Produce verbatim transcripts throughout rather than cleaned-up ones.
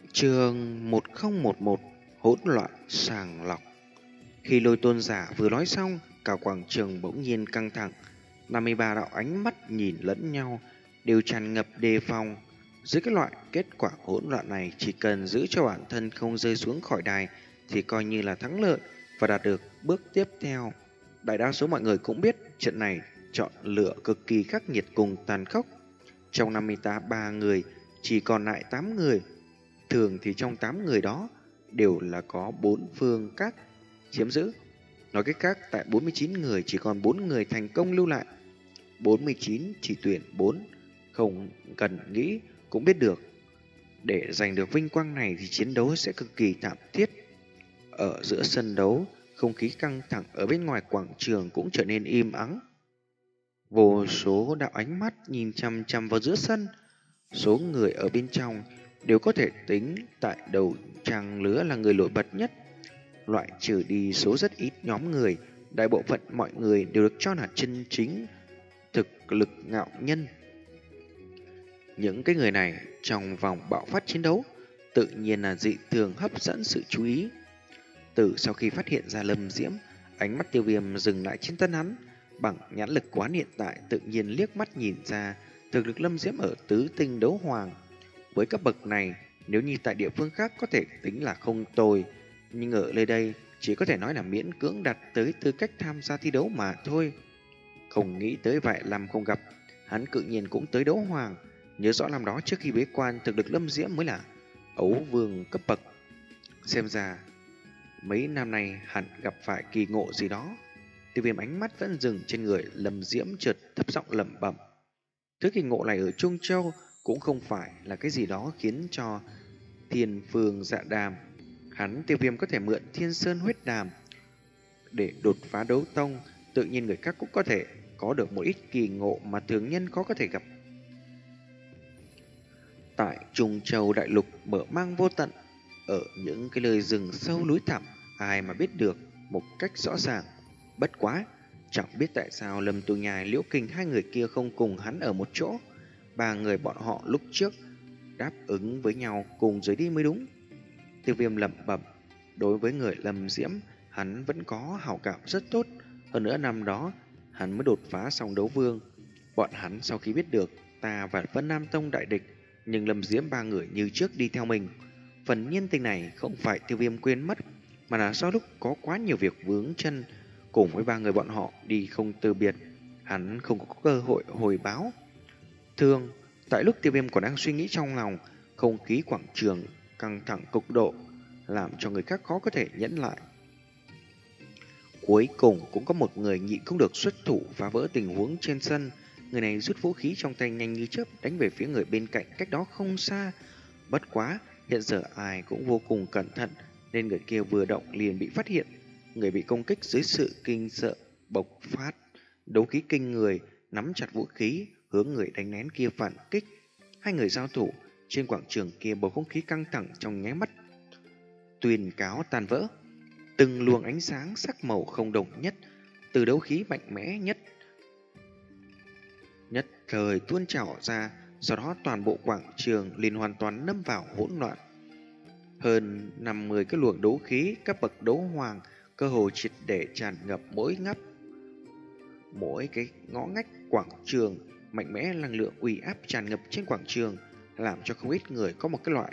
Chương một không một một Hỗn loạn sàng lọc. Khi Lôi Tôn giả vừa nói xong, cả quảng trường bỗng nhiên căng thẳng. năm mươi ba đạo ánh mắt nhìn lẫn nhau, đều tràn ngập đề phòng. Dưới cái loại kết quả hỗn loạn này, chỉ cần giữ cho bản thân không rơi xuống khỏi đài thì coi như là thắng lợi và đạt được bước tiếp theo. Đại đa số mọi người cũng biết trận này chọn lựa cực kỳ khắc nghiệt cùng tàn khốc. Trong năm mươi ba người, chỉ còn lại tám người. Thường thì trong tám người đó đều là có bốn phương các chiếm giữ. Nói cách khác, tại bốn mươi chín người chỉ còn bốn người thành công lưu lại. bốn mươi chín chỉ tuyển bốn, không cần nghĩ cũng biết được. Để giành được vinh quang này thì chiến đấu sẽ cực kỳ thảm thiết. Ở giữa sân đấu, không khí căng thẳng ở bên ngoài quảng trường cũng trở nên im ắng. Vô số đạo ánh mắt nhìn chằm chằm vào giữa sân. Số người ở bên trong đều có thể tính tại đầu trang lứa là người nổi bật nhất. Loại trừ đi số rất ít nhóm người, đại bộ phận mọi người đều được cho là chân chính thực lực ngạo nhân. Những cái người này trong vòng bạo phát chiến đấu tự nhiên là dị thường hấp dẫn sự chú ý. Từ sau khi phát hiện ra Lâm Diễm, ánh mắt Tiêu Viêm dừng lại trên thân hắn. Bằng nhãn lực quán hiện tại tự nhiên liếc mắt nhìn ra thực lực Lâm Diễm ở tứ tinh đấu hoàng. Với cấp bậc này, nếu như tại địa phương khác có thể tính là không tồi, nhưng ở nơi đây chỉ có thể nói là miễn cưỡng đạt tới tư cách tham gia thi đấu mà thôi. Không nghĩ tới vài năm không gặp, hắn cự nhiên cũng tới đấu hoàng. Nhớ rõ năm đó trước khi bế quan, thực lực Lâm Diễm mới là ấu vương cấp bậc. Xem ra mấy năm nay hẳn gặp phải kỳ ngộ gì đó. Tiêu Viêm ánh mắt vẫn dừng trên người Lâm Diễm, chợt thấp giọng lẩm bẩm. Thứ kỳ ngộ này ở Trung Châu cũng không phải là cái gì đó khiến cho Thiên Phương Dạ Đàm. Hắn Tiêu Viêm có thể mượn Thiên Sơn huyết đàm để đột phá đấu tông, tự nhiên người khác cũng có thể có được một ít kỳ ngộ mà thường nhân khó có thể gặp. Tại Trung Châu đại lục mở mang vô tận, ở những cái nơi rừng sâu núi thẳm, ai mà biết được một cách rõ ràng. Bất quá, chẳng biết tại sao Lâm Tu Nhai, Liễu Kình hai người kia không cùng hắn ở một chỗ. Ba người bọn họ lúc trước đáp ứng với nhau cùng rời đi mới đúng. Tiêu Viêm lẩm bẩm, đối với người Lâm Diễm, hắn vẫn có hảo cảm rất tốt. Hơn nữa năm đó, hắn mới đột phá xong đấu vương. Bọn hắn sau khi biết được ta và Vân Nam Tông đại địch, nhưng Lâm Diễm ba người như trước đi theo mình. Phần nhân tình này không phải Tiêu Viêm quên mất, mà là do lúc có quá nhiều việc vướng chân, cùng với ba người bọn họ đi không từ biệt, hắn không có cơ hội hồi báo. Thường, tại lúc Tiêu Viêm còn đang suy nghĩ trong lòng, không khí quảng trường căng thẳng cực độ, làm cho người khác khó có thể nhẫn lại. Cuối cùng cũng có một người nhịn không được xuất thủ phá vỡ tình huống trên sân. Người này rút vũ khí trong tay nhanh như chớp đánh về phía người bên cạnh cách đó không xa. Bất quá, hiện giờ ai cũng vô cùng cẩn thận, nên người kia vừa động liền bị phát hiện. Người bị công kích dưới sự kinh sợ bộc phát đấu khí kinh người, nắm chặt vũ khí hướng người đánh lén kia phản kích. Hai người giao thủ trên quảng trường kia, bầu không khí căng thẳng trong nháy mắt tuyên cáo tan vỡ. Từng luồng ánh sáng sắc màu không đồng nhất từ đấu khí mạnh mẽ nhất nhất thời tuôn trào ra, sau đó toàn bộ quảng trường liền hoàn toàn lâm vào hỗn loạn. Hơn năm mươi cái luồng đấu khí các bậc đấu hoàng cơ hồ triệt để tràn ngập mỗi ngóc mỗi cái ngõ ngách quảng trường. Mạnh mẽ năng lượng uy áp tràn ngập trên quảng trường, làm cho không ít người có một cái loại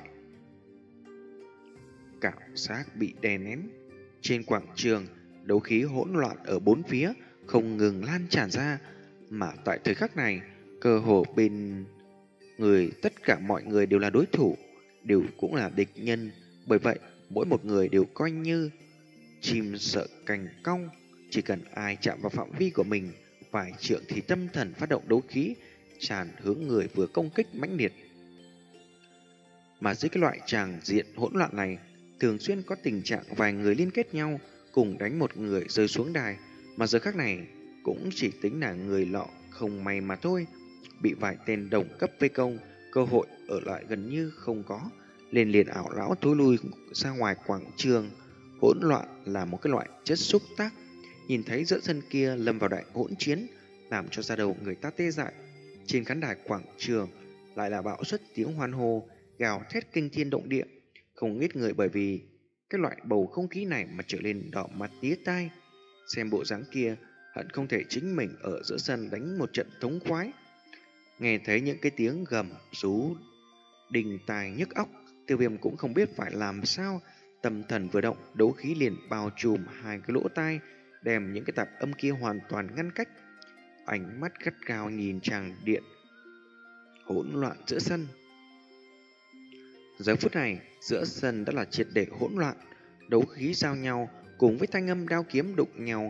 cảm giác bị đè nén. Trên quảng trường, đấu khí hỗn loạn ở bốn phía không ngừng lan tràn ra, mà tại thời khắc này, cơ hồ bên người tất cả mọi người đều là đối thủ, đều cũng là địch nhân. Bởi vậy, mỗi một người đều coi như chim sợ cành cong, chỉ cần ai chạm vào phạm vi của mình vài trượng thì tâm thần phát động đấu khí tràn hướng người vừa công kích mãnh liệt. Mà dưới cái loại tràng diện hỗn loạn này, thường xuyên có tình trạng vài người liên kết nhau cùng đánh một người rơi xuống đài, mà giờ khắc này cũng chỉ tính là người lọ không may mà thôi, bị vài tên đồng cấp vây công, cơ hội ở lại gần như không có, liền liền ảo lão thối lui ra ngoài quảng trường. Hỗn loạn là một cái loại chất xúc tác, nhìn thấy giữa sân kia lâm vào đại hỗn chiến, làm cho da đầu người ta tê dại. Trên khán đài quảng trường lại là bão xuất tiếng hoan hô, gào thét kinh thiên động địa. Không ít người bởi vì cái loại bầu không khí này mà trở nên đỏ mặt tía tai. Xem bộ dáng kia, hận không thể chính mình ở giữa sân đánh một trận thống khoái. Nghe thấy những cái tiếng gầm, rú, đình tài nhức óc, Tiêu Viêm cũng không biết phải làm sao. Tâm thần vừa động, đấu khí liền bao trùm hai cái lỗ tai, đem những cái tạp âm kia hoàn toàn ngăn cách. Ánh mắt gắt gao nhìn tràng điện hỗn loạn giữa sân. Giờ phút này, giữa sân đã là triệt để hỗn loạn, đấu khí giao nhau cùng với thanh âm đao kiếm đụng nhau,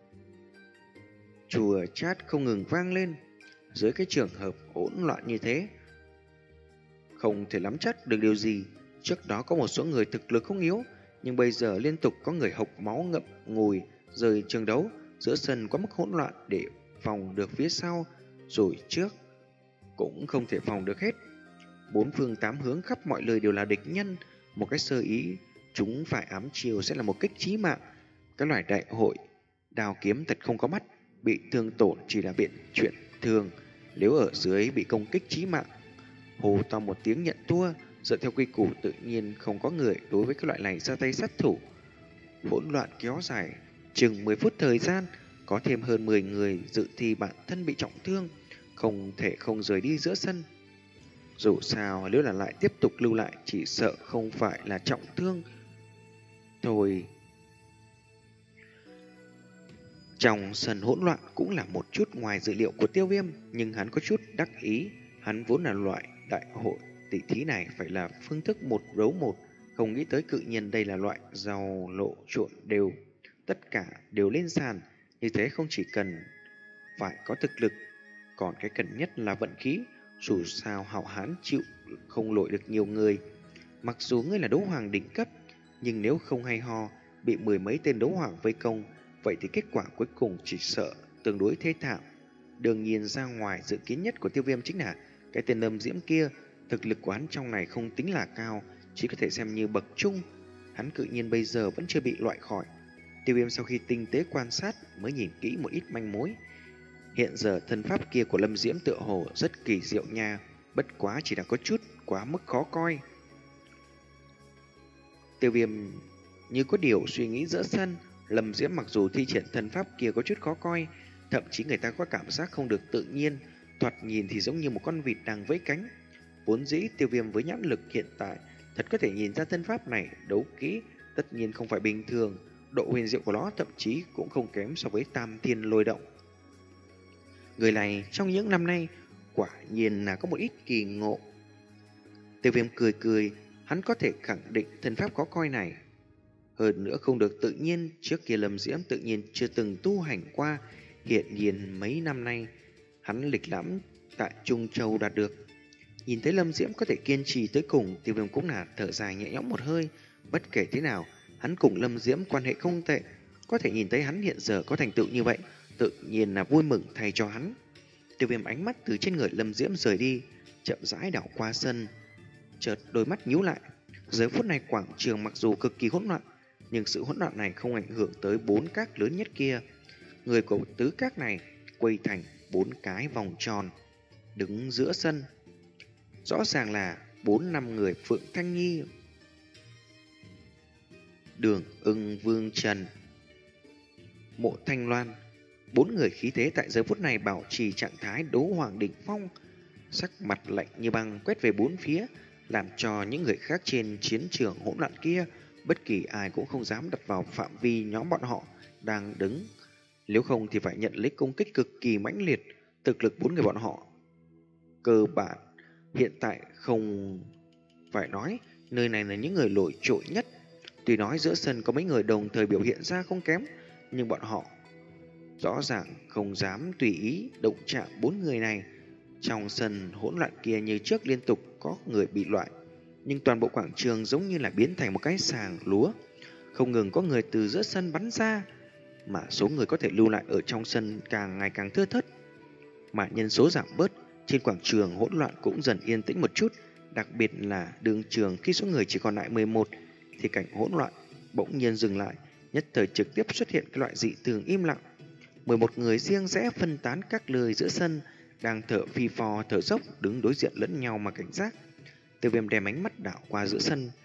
chùa chát không ngừng vang lên. Dưới cái trường hợp hỗn loạn như thế, không thể nắm chắc được điều gì. Trước đó có một số người thực lực không yếu, nhưng bây giờ liên tục có người hộc máu ngậm ngùi rời trường đấu. Giữa sân quá mức hỗn loạn, để phòng được phía sau rồi trước cũng không thể phòng được hết. Bốn phương tám hướng khắp mọi nơi đều là địch nhân, một cái sơ ý chúng phải ám chiều sẽ là một kích chí mạng. Cái loại đại hội đào kiếm thật không có mắt, bị thương tổn chỉ là biện chuyện thường, nếu ở dưới bị công kích chí mạng, hô to một tiếng nhận thua. Dựa theo quy củ tự nhiên không có người đối với cái loại này ra tay sát thủ. Hỗn loạn kéo dài chừng mười phút thời gian, có thêm hơn mười người dự thi bản thân bị trọng thương, không thể không rời đi giữa sân. Dù sao nếu là lại tiếp tục lưu lại, chỉ sợ không phải là trọng thương thôi. Trong sân hỗn loạn cũng là một chút ngoài dự liệu của Tiêu Viêm, nhưng hắn có chút đắc ý. Hắn vốn là loại đại hội tỷ thí này phải là phương thức một đấu một, không nghĩ tới cự nhiên đây là loại giàu lộ trộn đều, tất cả đều lên sàn. Như thế không chỉ cần phải có thực lực, còn cái cần nhất là vận khí. Dù sao hảo hán chịu không lội được nhiều người. Mặc dù ngươi là đấu hoàng đỉnh cấp, nhưng nếu không hay ho, bị mười mấy tên đấu hoàng vây công, vậy thì kết quả cuối cùng chỉ sợ tương đối thê thảm. Đương nhiên ra ngoài dự kiến nhất của Tiêu Viêm chính là cái tên Lâm Diễm kia. Thực lực của hắn trong này không tính là cao, chỉ có thể xem như bậc trung. Hắn cự nhiên bây giờ vẫn chưa bị loại khỏi. Tiêu Viêm sau khi tinh tế quan sát mới nhìn kỹ một ít manh mối. Hiện giờ thân pháp kia của Lâm Diễm tựa hồ rất kỳ diệu nha, bất quá chỉ là có chút quá mức khó coi. Tiêu Viêm như có điều suy nghĩ giữa sân. Lâm Diễm mặc dù thi triển thân pháp kia có chút khó coi, thậm chí người ta có cảm giác không được tự nhiên, thoạt nhìn thì giống như một con vịt đang vẫy cánh. Vốn dĩ Tiêu Viêm với nhãn lực hiện tại thật có thể nhìn ra thân pháp này đấu kỹ tất nhiên không phải bình thường, độ huyền diệu của nó thậm chí cũng không kém so với Tam Thiên Lôi Động. Người này trong những năm nay quả nhiên là có một ít kỳ ngộ. Tiêu Viêm cười cười, hắn có thể khẳng định thân pháp khó coi này hơn nữa không được tự nhiên. Trước kia Lâm Diễm tự nhiên chưa từng tu hành qua, hiện nhiên mấy năm nay hắn lịch lãm tại Trung Châu đạt được. Nhìn thấy Lâm Diễm có thể kiên trì tới cùng, Tiêu Viêm cũng là thở dài nhẹ nhõm một hơi. Bất kể thế nào, hắn cùng Lâm Diễm quan hệ không tệ, có thể nhìn thấy hắn hiện giờ có thành tựu như vậy, tự nhiên là vui mừng thay cho hắn. Tiêu Viêm ánh mắt từ trên người Lâm Diễm rời đi, chậm rãi đảo qua sân, chợt đôi mắt nhíu lại. Giờ phút này quảng trường mặc dù cực kỳ hỗn loạn, nhưng sự hỗn loạn này không ảnh hưởng tới bốn các lớn nhất kia. Người của tứ các này quây thành bốn cái vòng tròn đứng giữa sân, rõ ràng là bốn năm người Phượng Thanh Nhi, Đường Ưng, Vương Trần, Mộ Thanh Loan. Bốn người khí thế tại giờ phút này bảo trì trạng thái đấu hoàng đỉnh phong, sắc mặt lạnh như băng quét về bốn phía, làm cho những người khác trên chiến trường hỗn loạn kia bất kỳ ai cũng không dám đập vào phạm vi nhóm bọn họ đang đứng, nếu không thì phải nhận lấy công kích cực kỳ mãnh liệt. Thực lực bốn người bọn họ cơ bản hiện tại không phải nói, nơi này là những người nổi trội nhất. Tuy nói giữa sân có mấy người đồng thời biểu hiện ra không kém, nhưng bọn họ rõ ràng không dám tùy ý động chạm bốn người này. Trong sân hỗn loạn kia như trước liên tục có người bị loại, nhưng toàn bộ quảng trường giống như là biến thành một cái sàng lúa, không ngừng có người từ giữa sân bắn ra, mà số người có thể lưu lại ở trong sân càng ngày càng thưa thớt. Mà nhân số giảm bớt, trên quảng trường hỗn loạn cũng dần yên tĩnh một chút. Đặc biệt là đường trường, khi số người chỉ còn lại mười một thì cảnh hỗn loạn bỗng nhiên dừng lại, nhất thời trực tiếp xuất hiện cái loại dị thường im lặng. mười một người riêng rẽ phân tán các nơi giữa sân, đang thở phi phò thở dốc, đứng đối diện lẫn nhau mà cảnh giác. Tiêu Viêm đem ánh mắt đảo qua giữa sân,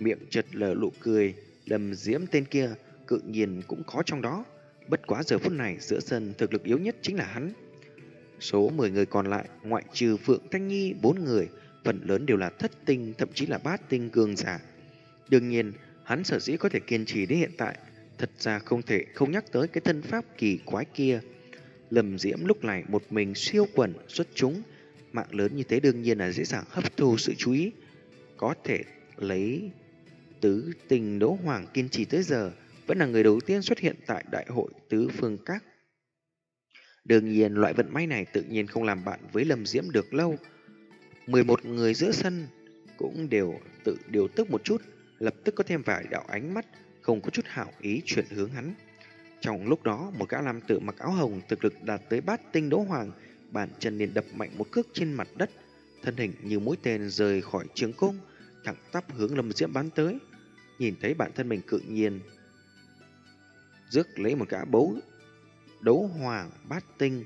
miệng chật lờ nụ cười. Lâm Diễm tên kia cự nhiên cũng có trong đó. Bất quá giờ phút này giữa sân thực lực yếu nhất chính là hắn. Số mười người còn lại, ngoại trừ Phượng Thanh Nhi bốn người, phần lớn đều là thất tinh, thậm chí là bát tinh cường giả. Đương nhiên, hắn sở dĩ có thể kiên trì đến hiện tại, thật ra không thể không nhắc tới cái thân pháp kỳ quái kia. Lâm Diễm lúc này một mình siêu quần xuất chúng, mạng lớn như thế đương nhiên là dễ dàng hấp thu sự chú ý. Có thể lấy tứ tình đấu hoàng kiên trì tới giờ, vẫn là người đầu tiên xuất hiện tại đại hội tứ phương các. Đương nhiên loại vận may này tự nhiên không làm bạn với Lâm Diễm được lâu. mười một người giữa sân cũng đều tự điều tức một chút, lập tức có thêm vài đạo ánh mắt không có chút hảo ý chuyển hướng hắn. Trong lúc đó, một gã nam tử mặc áo hồng thực lực đạt tới bát tinh đấu hoàng, bàn chân liền đập mạnh một cước trên mặt đất, thân hình như mũi tên rời khỏi trường cung, thẳng tắp hướng Lâm Diễm bắn tới. Nhìn thấy bản thân mình cự nhiên rước lấy một gã bấu đấu hoàng bát tinh,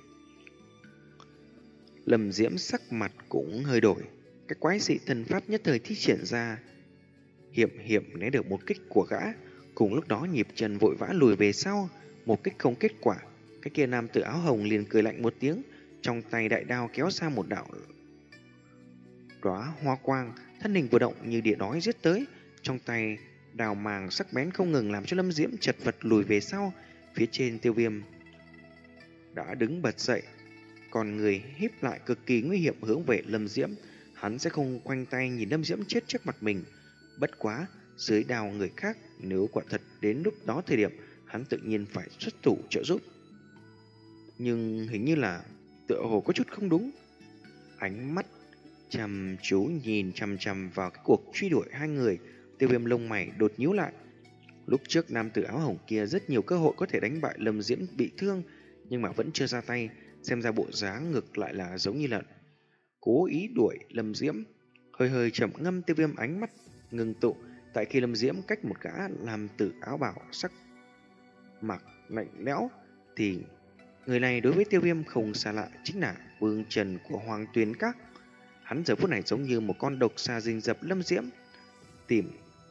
Lâm Diễm sắc mặt cũng hơi đổi, cái quái dị thần pháp nhất thời thi triển ra, hiểm hiểm né được một kích của gã. Cùng lúc đó nhịp chân vội vã lùi về sau, một kích không kết quả. Cái kia nam tử áo hồng liền cười lạnh một tiếng, trong tay đại đao kéo ra một đạo đóa hoa quang, thân hình vừa động như địa đói giết tới. Trong tay đào màng sắc bén không ngừng làm cho Lâm Diễm chật vật lùi về sau. Phía trên Tiêu Viêm đã đứng bật dậy, còn người híp lại cực kỳ nguy hiểm hướng về Lâm Diễm. Hắn sẽ không khoanh tay nhìn Lâm Diễm chết trước mặt mình. Bất quá dưới đào người khác, nếu quả thật đến lúc đó thời điểm, hắn tự nhiên phải xuất thủ trợ giúp. Nhưng hình như là tựa hồ có chút không đúng. Ánh mắt chăm chú nhìn chăm chăm vào cái cuộc truy đuổi hai người, Tiêu Viêm lông mày đột nhíu lại. Lúc trước nam tử áo hồng kia rất nhiều cơ hội có thể đánh bại Lâm Diễm bị thương, nhưng mà vẫn chưa ra tay. Xem ra bộ dáng ngược lại là giống như là cố ý đuổi Lâm Diễm. Hơi hơi trầm ngâm, Tiêu Viêm ánh mắt ngừng tụ. Tại khi Lâm Diễm cách một gã làm tử áo bảo sắc mặc lạnh lẽo, thì người này đối với Tiêu Viêm không xa lạ, chính là Vương Trần của Hoàng Tuyền Các. Hắn giờ phút này giống như một con độc xà rình rập Lâm Diễm, tìm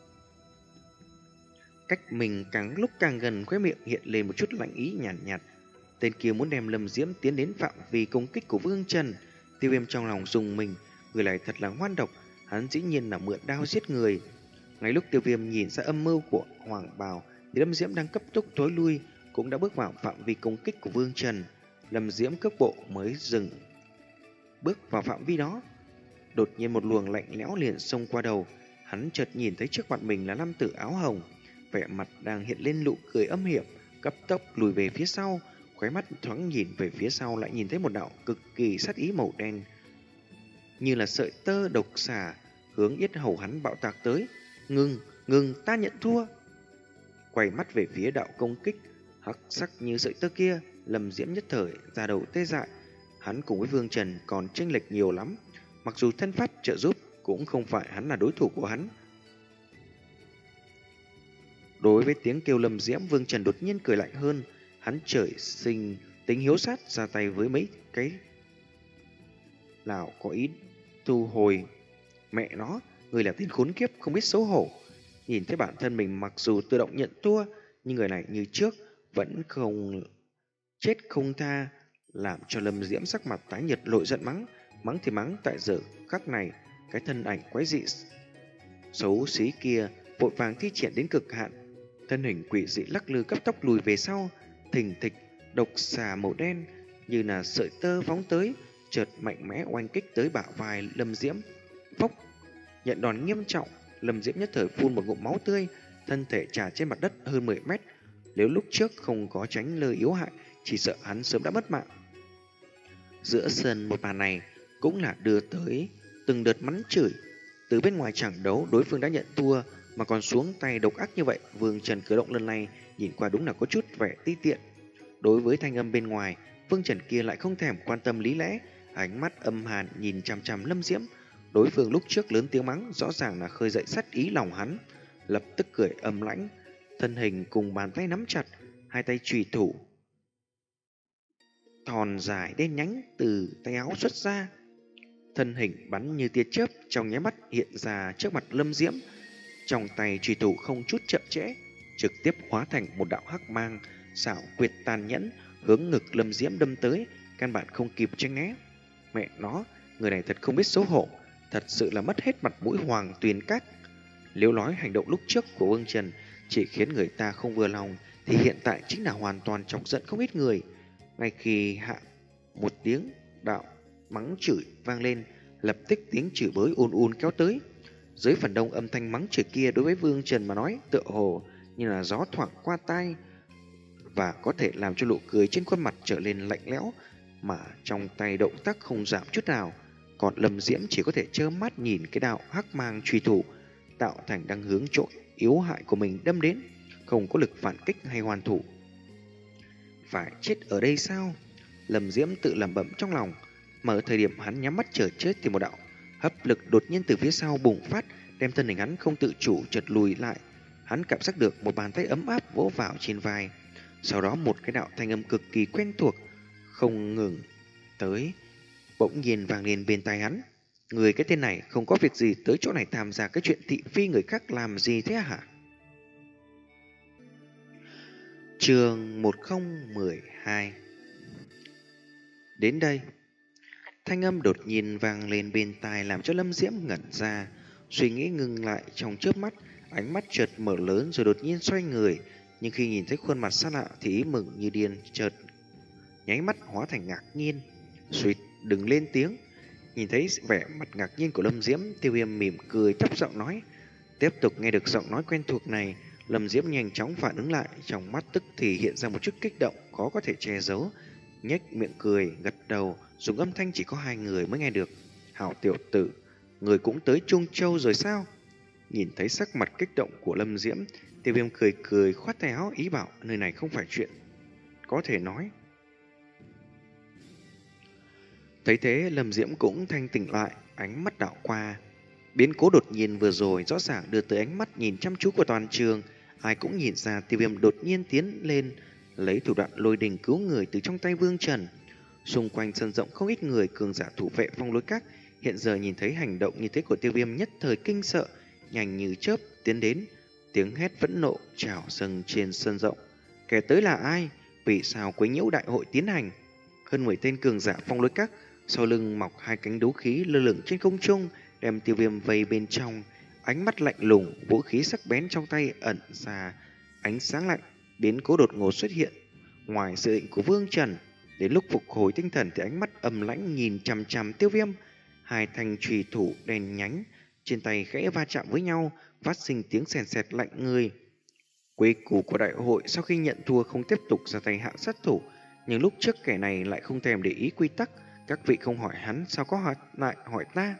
cách mình càng lúc càng gần, khóe miệng hiện lên một chút lạnh ý nhàn nhạt, nhạt. Tên kia muốn đem Lâm Diễm tiến đến phạm vi công kích của Vương Trần. Tiêu Viêm trong lòng dùng mình, người này thật là ngoan độc, hắn dĩ nhiên là mượn đao giết người. Ngay lúc Tiêu Viêm nhìn ra âm mưu của Hoàng Bào, thì Lâm Diễm đang cấp tốc thối lui, cũng đã bước vào phạm vi công kích của Vương Trần. Lâm Diễm cước bộ mới dừng bước vào phạm vi đó, đột nhiên một luồng lạnh lẽo liền xông qua đầu. Hắn chợt nhìn thấy trước mặt mình là nam tử áo hồng, vẻ mặt đang hiện lên nụ cười âm hiểm, cấp tốc lùi về phía sau, khóe mắt thoáng nhìn về phía sau lại nhìn thấy một đạo cực kỳ sát ý màu đen, như là sợi tơ độc xà hướng yết hầu hắn bạo tạc tới. Ngừng, ngừng, ta nhận thua. Quay mắt về phía đạo công kích hắc sắc như sợi tơ kia, Lâm Diễm nhất thời ra đầu tê dại. Hắn cùng với Vương Trần còn chênh lệch nhiều lắm, mặc dù thân pháp trợ giúp cũng không phải hắn là đối thủ của hắn. Đối với tiếng kêu Lâm Diễm, Vương Trần đột nhiên cười lạnh hơn. Hắn trời sinh tính hiếu sát, ra tay với mấy cái nào có ý thu hồi. Mẹ nó, người là tên khốn kiếp không biết xấu hổ. Nhìn thấy bản thân mình mặc dù tự động nhận thua, nhưng người này như trước vẫn không chết không tha, làm cho Lâm Diễm sắc mặt tái nhợt, lội giận mắng. Mắng thì mắng, tại giờ khắc này cái thân ảnh quái dị xấu xí kia vội vàng thi triển đến cực hạn, thân hình quỷ dị lắc lư cấp tốc lùi về sau. Thình thịch, độc xà màu đen như là sợi tơ phóng tới, chợt mạnh mẽ oanh kích tới bả vai Lâm Diễm. Phốc, nhận đòn nghiêm trọng, Lâm Diễm nhất thời phun một ngụm máu tươi, thân thể trà trên mặt đất hơn mười mét. Nếu lúc trước không có tránh lơ yếu hại, chỉ sợ hắn sớm đã mất mạng. Giữa sân một màn này cũng là đưa tới từng đợt mắng chửi. Từ bên ngoài chẳng đấu, đối phương đã nhận thua mà còn xuống tay độc ác như vậy. Vương Trần cử động lần này nhìn qua đúng là có chút vẻ ti tiện. Đối với thanh âm bên ngoài, Vương Trần kia lại không thèm quan tâm lý lẽ, ánh mắt âm hàn nhìn chằm chằm Lâm Diễm. Đối phương lúc trước lớn tiếng mắng rõ ràng là khơi dậy sát ý lòng hắn, lập tức cười âm lãnh, thân hình cùng bàn tay nắm chặt, hai tay chùy thủ thòn dài đen nhánh từ tay áo xuất ra, thân hình bắn như tia chớp trong nháy mắt hiện ra trước mặt Lâm Diễm. Trong tay truy thủ không chút chậm trễ, trực tiếp hóa thành một đạo hắc mang, xảo quyệt tàn nhẫn, hướng ngực Lâm Diễm đâm tới, căn bản không kịp tránh né. Mẹ nó, người này thật không biết xấu hổ, thật sự là mất hết mặt mũi Hoàng Tuyền Các. Nếu nói hành động lúc trước của Vương Trần chỉ khiến người ta không vừa lòng, thì hiện tại chính là hoàn toàn chọc giận không ít người. Ngay khi hạ một tiếng đạo mắng chửi vang lên, lập tức tiếng chửi bới ùn ùn kéo tới. Dưới phần đông âm thanh mắng chửi kia đối với Vương Trần mà nói tựa hồ như là gió thoảng qua tai, và có thể làm cho nụ cười trên khuôn mặt trở nên lạnh lẽo, mà trong tay động tác không giảm chút nào. Còn Lâm Diễm chỉ có thể trơ mắt nhìn cái đạo hắc mang truy thủ tạo thành đang hướng chỗ yếu hại của mình đâm đến, không có lực phản kích hay hoàn thủ. Phải chết ở đây sao? Lâm Diễm tự lẩm bẩm trong lòng. Mà ở thời điểm hắn nhắm mắt chờ chết thì một đạo hấp lực đột nhiên từ phía sau bùng phát, đem thân hình hắn không tự chủ chợt lùi lại. Hắn cảm giác được một bàn tay ấm áp vỗ vào trên vai. Sau đó một cái đạo thanh âm cực kỳ quen thuộc không ngừng tới bỗng nhiên vang lên bên tai hắn. Người cái tên này không có việc gì tới chỗ này tham gia cái chuyện thị phi người khác làm gì thế hả? Chương một không một hai. Đến đây, thanh âm đột nhiên vang lên bên tai làm cho Lâm Diễm ngẩn ra, suy nghĩ ngừng lại trong chớp mắt, ánh mắt chợt mở lớn rồi đột nhiên xoay người, nhưng khi nhìn thấy khuôn mặt xa lạ thì ý mừng như điên chợt nháy mắt hóa thành ngạc nhiên. Suýt đừng lên tiếng. Nhìn thấy vẻ mặt ngạc nhiên của Lâm Diễm, Tiêu Viêm mỉm cười thấp giọng nói. Tiếp tục nghe được giọng nói quen thuộc này, Lâm Diễm nhanh chóng phản ứng lại, trong mắt tức thì hiện ra một chút kích động khó có thể che giấu, nhếch miệng cười, gật đầu, dùng âm thanh chỉ có hai người mới nghe được. Hảo tiểu tử, người cũng tới Trung Châu rồi sao? Nhìn thấy sắc mặt kích động của Lâm Diễm, Tiêu Viêm cười cười khoát tay áo ý bảo nơi này không phải chuyện có thể nói. Thấy thế, Lâm Diễm cũng thanh tỉnh lại, ánh mắt đảo qua. Biến cố đột nhiên vừa rồi rõ ràng đưa tới ánh mắt nhìn chăm chú của toàn trường. Ai cũng nhìn ra Tiêu Viêm đột nhiên tiến lên, lấy thủ đoạn lôi đình cứu người từ trong tay Vương Trần. Xung quanh sân rộng không ít người cường giả thủ vệ Phong Lôi Các, hiện giờ nhìn thấy hành động như thế của Tiêu Viêm nhất thời kinh sợ, nhanh như chớp tiến đến, tiếng hét phẫn nộ trào dâng trên sân rộng. Kẻ tới là ai? Vì sao quấy nhiễu đại hội tiến hành? Hơn mười tên cường giả Phong Lôi Các sau lưng mọc hai cánh đấu khí lơ lửng trên không trung, đem Tiêu Viêm vây bên trong. Ánh mắt lạnh lùng, vũ khí sắc bén trong tay ẩn ra ánh sáng lạnh. Biến cố đột ngột xuất hiện ngoài dự định của Vương Trần. Đến lúc phục hồi tinh thần thì ánh mắt âm lãnh nhìn chằm chằm Tiêu Viêm. Hai thanh chùy thủ đèn nhánh trên tay khẽ va chạm với nhau, phát sinh tiếng sèn sẹt lạnh người. Quy củ của đại hội sau khi nhận thua không tiếp tục ra tay hạ sát thủ, nhưng lúc trước kẻ này lại không thèm để ý quy tắc. Các vị không hỏi hắn, sao có hỏi lại hỏi ta?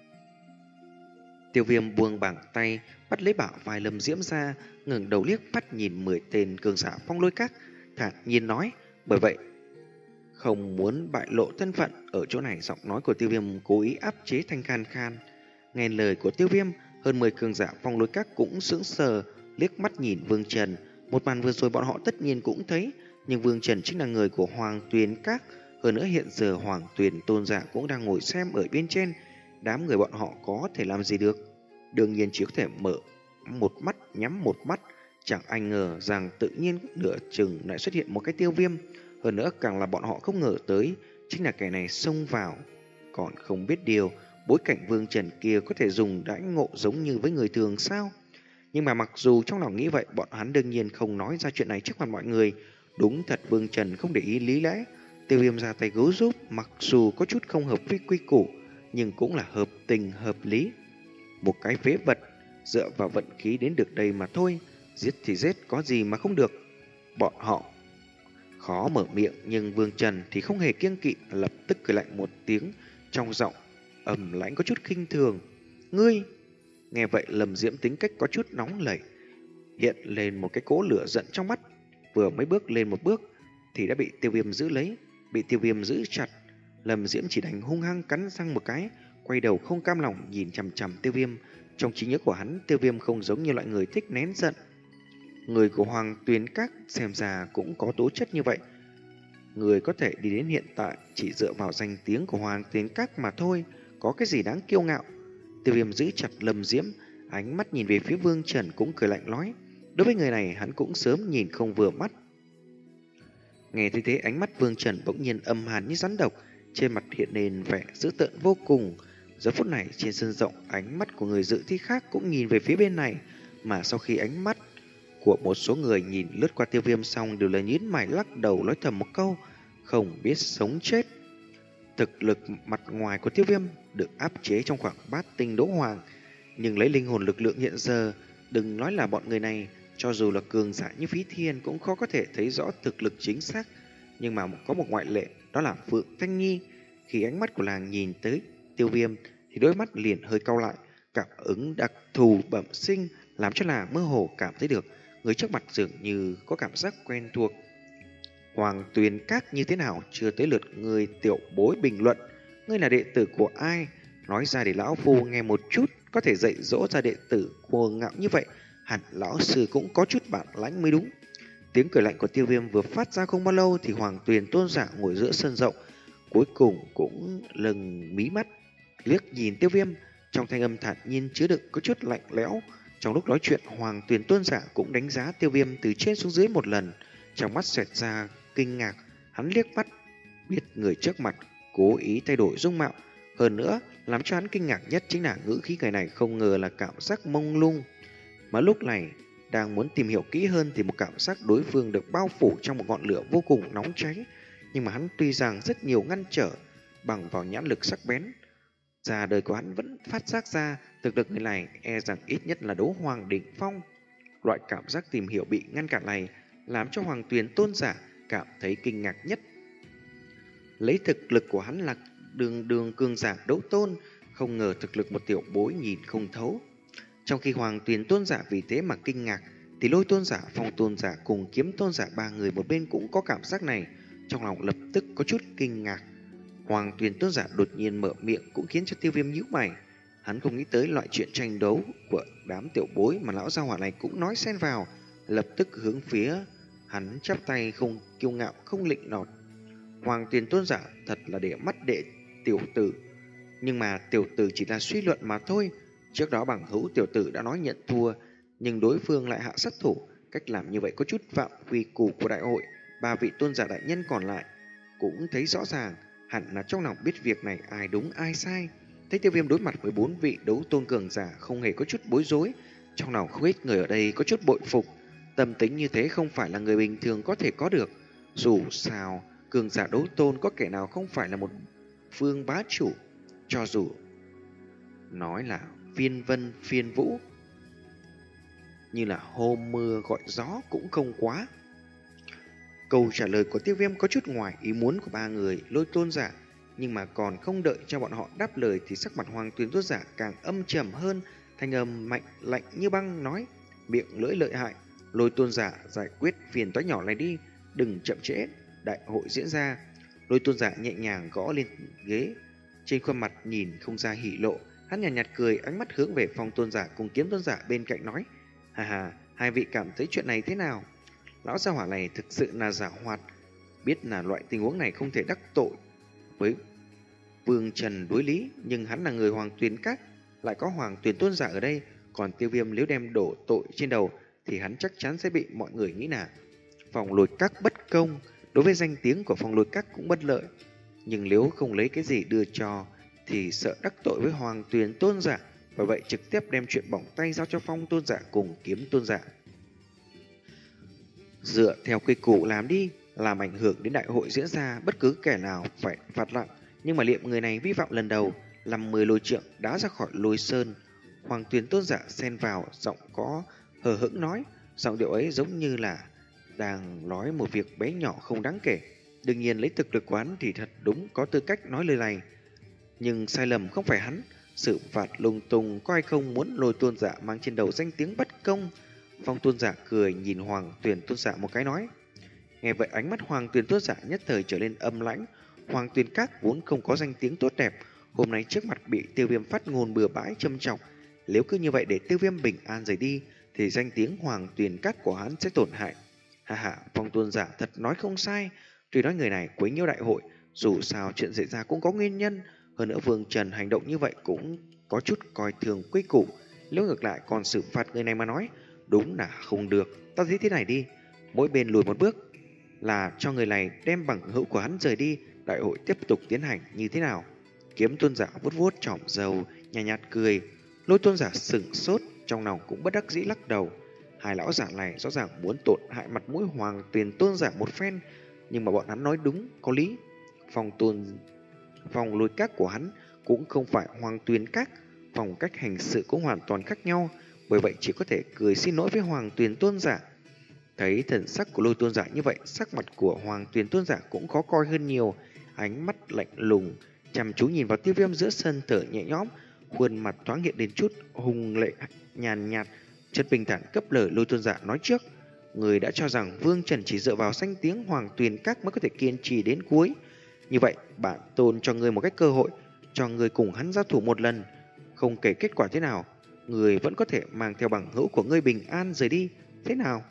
Tiêu Viêm buông bàn tay, bắt lấy bả vai Lâm Diễm ra, ngẩng đầu liếc mắt nhìn mười tên cường giả Phong Lôi Các, thản nhiên nói, bởi vậy không muốn bại lộ thân phận. Ở chỗ này giọng nói của Tiêu Viêm cố ý áp chế thành khan khan. Nghe lời của Tiêu Viêm, hơn mười cường giả Phong Lôi Các cũng sững sờ, liếc mắt nhìn Vương Trần. Một màn vừa rồi bọn họ tất nhiên cũng thấy, nhưng Vương Trần chính là người của Hoàng Tuyền Các. Hơn nữa hiện giờ Hoàng Tuyền tôn giả cũng đang ngồi xem ở bên trên, đám người bọn họ có thể làm gì được? Đương nhiên chỉ có thể mở một mắt nhắm một mắt. Chẳng ai ngờ rằng tự nhiên nửa chừng lại xuất hiện một cái Tiêu Viêm. Hơn nữa càng là bọn họ không ngờ tới, chính là kẻ này xông vào. Còn không biết điều, bối cảnh Vương Trần kia có thể dùng đãi ngộ giống như với người thường sao? Nhưng mà mặc dù trong lòng nghĩ vậy, bọn hắn đương nhiên không nói ra chuyện này trước mặt mọi người. Đúng thật Vương Trần không để ý lý lẽ. Tiêu Viêm ra tay cứu giúp, mặc dù có chút không hợp với quy củ, nhưng cũng là hợp tình hợp lý. Một cái phế vật, dựa vào vận khí đến được đây mà thôi. Giết thì giết, có gì mà không được. Bọn họ khó mở miệng, nhưng Vương Trần thì không hề kiêng kỵ, lập tức cười lạnh một tiếng, trong giọng ầm lãnh có chút khinh thường. Ngươi! Nghe vậy Lâm Diễm tính cách có chút nóng lẩy, hiện lên một cái cỗ lửa giận trong mắt. Vừa mới bước lên một bước thì đã bị Tiêu Viêm giữ lấy. Bị Tiêu Viêm giữ chặt, Lâm Diễm chỉ đành hung hăng cắn răng một cái, quay đầu không cam lòng nhìn chằm chằm Tiêu Viêm. Trong trí nhớ của hắn, Tiêu Viêm không giống như loại người thích nén giận. Người của Hoàng Tuyền Các xem ra cũng có tố chất như vậy. Người có thể đi đến hiện tại chỉ dựa vào danh tiếng của Hoàng Tuyền Các mà thôi, có cái gì đáng kiêu ngạo? Tiêu Viêm giữ chặt Lâm Diễm, Ánh mắt nhìn về phía Vương Trần cũng cười lạnh nói. Đối với người này hắn cũng sớm nhìn không vừa mắt. Nghe thấy thế ánh mắt Vương Trần bỗng nhiên âm hàn như rắn độc, trên mặt hiện lên vẻ dữ tợn vô cùng. Giờ phút này trên sân rộng, ánh mắt của người dự thi khác cũng nhìn về phía bên này, mà sau khi ánh mắt của một số người nhìn lướt qua Tiêu Viêm xong đều là nhíu mày lắc đầu nói thầm một câu, không biết sống chết. Thực lực mặt ngoài của Tiêu Viêm được áp chế trong khoảng bát tinh đấu hoàng, nhưng lấy linh hồn lực lượng hiện giờ, đừng nói là bọn người này, cho dù là cường giả như Phí Thiên cũng khó có thể thấy rõ thực lực chính xác. Nhưng mà có một ngoại lệ, đó là Phượng Thanh Nhi. Khi ánh mắt của nàng nhìn tới Tiêu Viêm thì đôi mắt liền hơi cau lại, cảm ứng đặc thù bẩm sinh làm cho nàng mơ hồ cảm thấy được người trước mặt dường như có cảm giác quen thuộc. Hoàng Tuyền Các như thế nào, chưa tới lượt người tiểu bối bình luận. Ngươi là đệ tử của ai? Nói ra để lão phu nghe một chút, có thể dạy dỗ ra đệ tử cuồng ngạo như vậy, hẳn lão sư cũng có chút bản lãnh mới đúng. Tiếng cười lạnh của Tiêu Viêm vừa phát ra không bao lâu thì Hoàng Tuyền tôn giả ngồi giữa sân rộng, cuối cùng cũng lừng mí mắt, liếc nhìn Tiêu Viêm, trong thanh âm thản nhiên chứa đựng có chút lạnh lẽo. Trong lúc nói chuyện, Hoàng Tuyền tôn giả cũng đánh giá Tiêu Viêm từ trên xuống dưới một lần, trong mắt xẹt ra kinh ngạc. Hắn liếc mắt biết người trước mặt cố ý thay đổi dung mạo, hơn nữa làm cho hắn kinh ngạc nhất chính là ngữ khí người này không ngờ là cảm giác mông lung. Mà lúc này đang muốn tìm hiểu kỹ hơn thì một cảm giác đối phương được bao phủ trong một ngọn lửa vô cùng nóng cháy. Nhưng mà hắn tuy rằng rất nhiều ngăn trở bằng vào nhãn lực sắc bén, ra đời của hắn vẫn phát giác ra thực lực người này e rằng ít nhất là đấu hoàng đỉnh phong. Loại cảm giác tìm hiểu bị ngăn cản này làm cho Hoàng Tuyền tôn giả cảm thấy kinh ngạc nhất. Lấy thực lực của hắn là đường đường cường giả đấu tôn, không ngờ thực lực một tiểu bối nhìn không thấu. Trong khi Hoàng Tuyền tôn giả vì thế mà kinh ngạc, thì Lôi tôn giả, Phong tôn giả cùng Kiếm tôn giả ba người một bên cũng có cảm giác này, trong lòng lập tức có chút kinh ngạc. Hoàng Tuyền tôn giả đột nhiên mở miệng cũng khiến cho Tiêu Viêm nhíu mày. Hắn không nghĩ tới loại chuyện tranh đấu của đám tiểu bối mà lão gia hỏa này cũng nói xen vào, lập tức hướng phía hắn chắp tay, không kiêu ngạo không lịnh nọt. Hoàng Tuyền tôn giả thật là để mắt đệ tiểu tử, nhưng mà tiểu tử chỉ là suy luận mà thôi. Trước đó bằng hữu tiểu tử đã nói nhận thua, nhưng đối phương lại hạ sát thủ, cách làm như vậy có chút phạm quy củ của đại hội. Ba vị tôn giả đại nhân còn lại cũng thấy rõ ràng, hẳn là trong lòng biết việc này ai đúng ai sai. Thấy Tiêu Viêm đối mặt với bốn vị đấu tôn cường giả không hề có chút bối rối, trong lòng không ít người ở đây có chút bội phục. Tâm tính như thế không phải là người bình thường có thể có được. Dù sao cường giả đấu tôn có kẻ nào không phải là một phương bá chủ, cho dù nói là phiên vân phiên vũ, như là hôm mưa gọi gió cũng không quá. Câu trả lời của Tiêu Viêm có chút ngoài ý muốn của ba người Lôi tôn giả, nhưng mà còn không đợi cho bọn họ đáp lời thì sắc mặt Hoàng Tuyền tôn giả càng âm trầm hơn, thanh âm mạnh lạnh như băng nói: miệng lưỡi lợi hại, Lôi tôn giả giải quyết phiền toái nhỏ này đi, đừng chậm trễ đại hội diễn ra. Lôi tôn giả nhẹ nhàng gõ lên ghế, trên khuôn mặt nhìn không ra hỉ lộ. Hắn nhàn nhạt, nhạt cười, ánh mắt hướng về Phong tôn giả cùng Kiếm tôn giả bên cạnh nói: hà hà, hai vị cảm thấy chuyện này thế nào? Lão gia hỏa này thực sự là giả hoạt, biết là loại tình huống này không thể đắc tội với Vương Trần đối lý, nhưng hắn là người Hoàng Tuyền Các, lại có Hoàng Tuyền tôn giả ở đây, còn Tiêu Viêm nếu đem đổ tội trên đầu thì hắn chắc chắn sẽ bị mọi người nghĩ là Phong Lôi Các bất công, đối với danh tiếng của Phong Lôi Các cũng bất lợi. Nhưng nếu không lấy cái gì đưa cho thì sợ đắc tội với Hoàng Tuyền tôn giả, bởi vậy trực tiếp đem chuyện bỏng tay giao cho Phong tôn giả cùng Kiếm tôn giả. Dựa theo quy củ làm đi, làm ảnh hưởng đến đại hội diễn ra, bất cứ kẻ nào phải phạt nặng. Nhưng mà liệu người này vi phạm lần đầu, làm mười lôi trượng đá ra khỏi lôi sơn. Hoàng Tuyền tôn giả xen vào, giọng có hờ hững nói, giọng điệu ấy giống như là đang nói một việc bé nhỏ không đáng kể. Đương nhiên lấy thực lực của hắn thì thật đúng có tư cách nói lời này, nhưng sai lầm không phải hắn. Sự phạt lung tung có ai không muốn Lôi tôn giả mang trên đầu danh tiếng bất công. Phong tôn giả cười nhìn Hoàng Tuyền tôn giả một cái nói. Nghe vậy ánh mắt Hoàng Tuyền tôn giả nhất thời trở nên âm lãnh. Hoàng Tuyền Các vốn không có danh tiếng tốt đẹp, hôm nay trước mặt bị Tiêu Viêm phát ngôn bừa bãi châm chọc, nếu cứ như vậy để Tiêu Viêm bình an rời đi thì danh tiếng Hoàng Tuyền Các của hắn sẽ tổn hại. Hà hà, Phong tôn giả thật nói không sai. Tuy nói người này quấy nhiễu đại hội, dù sao chuyện xảy ra cũng có nguyên nhân. Hơn nữa Vương Trần hành động như vậy cũng có chút coi thường quy củ. Liễu ngược lại còn xử phạt người này mà nói, đúng là không được. Ta thấy thế này đi, mỗi bên lùi một bước là cho người này đem bằng hữu của hắn rời đi, đại hội tiếp tục tiến hành như thế nào? Kiếm tôn giả vuốt vuốt trỏm dầu, nhạt nhạt cười. Lôi tôn giả sững sốt, trong lòng cũng bất đắc dĩ lắc đầu. Hai lão giả này rõ ràng muốn tổn hại mặt mũi Hoàng Tuyền tôn giả một phen, nhưng mà bọn hắn nói đúng, có lý. Phòng tôn phòng lôi các của hắn cũng không phải Hoàng Tuyền các, phong cách hành sự cũng hoàn toàn khác nhau, bởi vậy chỉ có thể cười xin lỗi với Hoàng Tuyền tôn giả. Thấy thần sắc của lôi tôn giả như vậy, sắc mặt của Hoàng Tuyền tôn giả cũng khó coi hơn nhiều, ánh mắt lạnh lùng, chăm chú nhìn vào Tiêu Viêm giữa sân thở nhẹ nhõm, khuôn mặt thoáng hiện đến chút hùng lệ nhàn nhạt, chất bình thản cấp lời lôi tôn giả nói trước. Người đã cho rằng Vương Trần chỉ dựa vào danh tiếng Hoàng Tuyền các mới có thể kiên trì đến cuối. Như vậy, bản tôn cho người một cách cơ hội, cho người cùng hắn giao thủ một lần. Không kể kết quả thế nào, người vẫn có thể mang theo bằng hữu của ngươi bình an rời đi. Thế nào?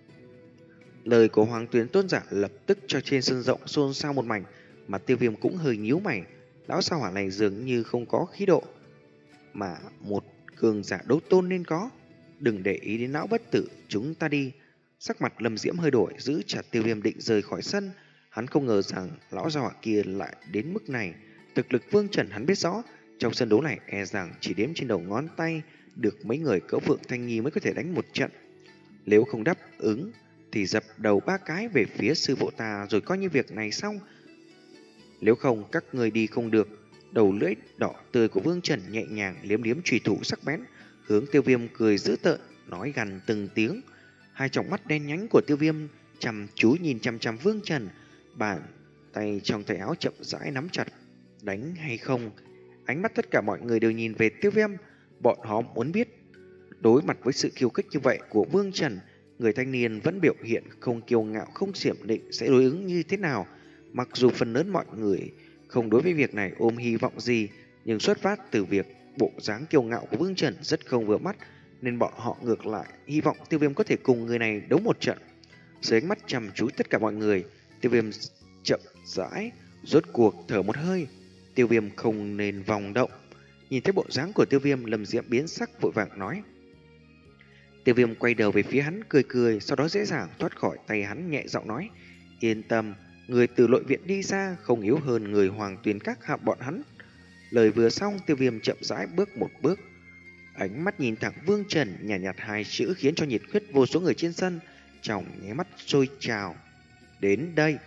Lời của Hoàng Tuyền tôn giả lập tức cho trên sân rộng xôn xao một mảnh, mà Tiêu Viêm cũng hơi nhíu mày. Lão sao hỏa này dường như không có khí độ mà một cường giả đấu tôn nên có. Đừng để ý đến lão bất tử, chúng ta đi. Sắc mặt Lâm Diễm hơi đổi, giữ chặt Tiêu Viêm định rời khỏi sân. Hắn không ngờ rằng lão gia hỏa kia lại đến mức này. Thực lực Vương Trần hắn biết rõ, trong sân đấu này e rằng chỉ đếm trên đầu ngón tay được mấy người cỡ Phượng Thanh Nhi mới có thể đánh một trận. Nếu không đáp ứng thì dập đầu ba cái về phía sư phụ ta rồi coi như việc này xong. Nếu không các người đi không được. Đầu lưỡi đỏ tươi của Vương Trần nhẹ nhàng liếm liếm chùy thủ sắc bén, hướng Tiêu Viêm cười dữ tợn, nói gằn từng tiếng. Hai tròng mắt đen nhánh của Tiêu Viêm chăm chú nhìn chăm chăm Vương Trần, bàn tay trong tay áo chậm rãi nắm chặt. Đánh hay không? Ánh mắt tất cả mọi người đều nhìn về Tiêu Viêm. Bọn họ muốn biết, đối mặt với sự khiêu khích như vậy của Vương Trần, người thanh niên vẫn biểu hiện không kiêu ngạo không xiểm định sẽ đối ứng như thế nào. Mặc dù phần lớn mọi người không đối với việc này ôm hy vọng gì, nhưng xuất phát từ việc bộ dáng kiêu ngạo của Vương Trần rất không vừa mắt, nên bọn họ ngược lại hy vọng Tiêu Viêm có thể cùng người này đấu một trận. Dưới ánh mắt chăm chú tất cả mọi người, Tiêu Viêm chậm rãi rốt cuộc thở một hơi. Tiêu Viêm không nên vòng động. Nhìn thấy bộ dáng của Tiêu Viêm, Lâm Diễm biến sắc vội vàng nói. Tiêu Viêm quay đầu về phía hắn cười cười, sau đó dễ dàng thoát khỏi tay hắn, nhẹ giọng nói: Yên tâm, người từ nội viện đi ra không yếu hơn người Hoàng Tuyền các hạ bọn hắn. Lời vừa xong, Tiêu Viêm chậm rãi bước một bước, ánh mắt nhìn thẳng Vương Trần, nhạt nhạt hai chữ khiến cho nhiệt huyết vô số người trên sân trong nháy mắt sôi trào. Đến đây.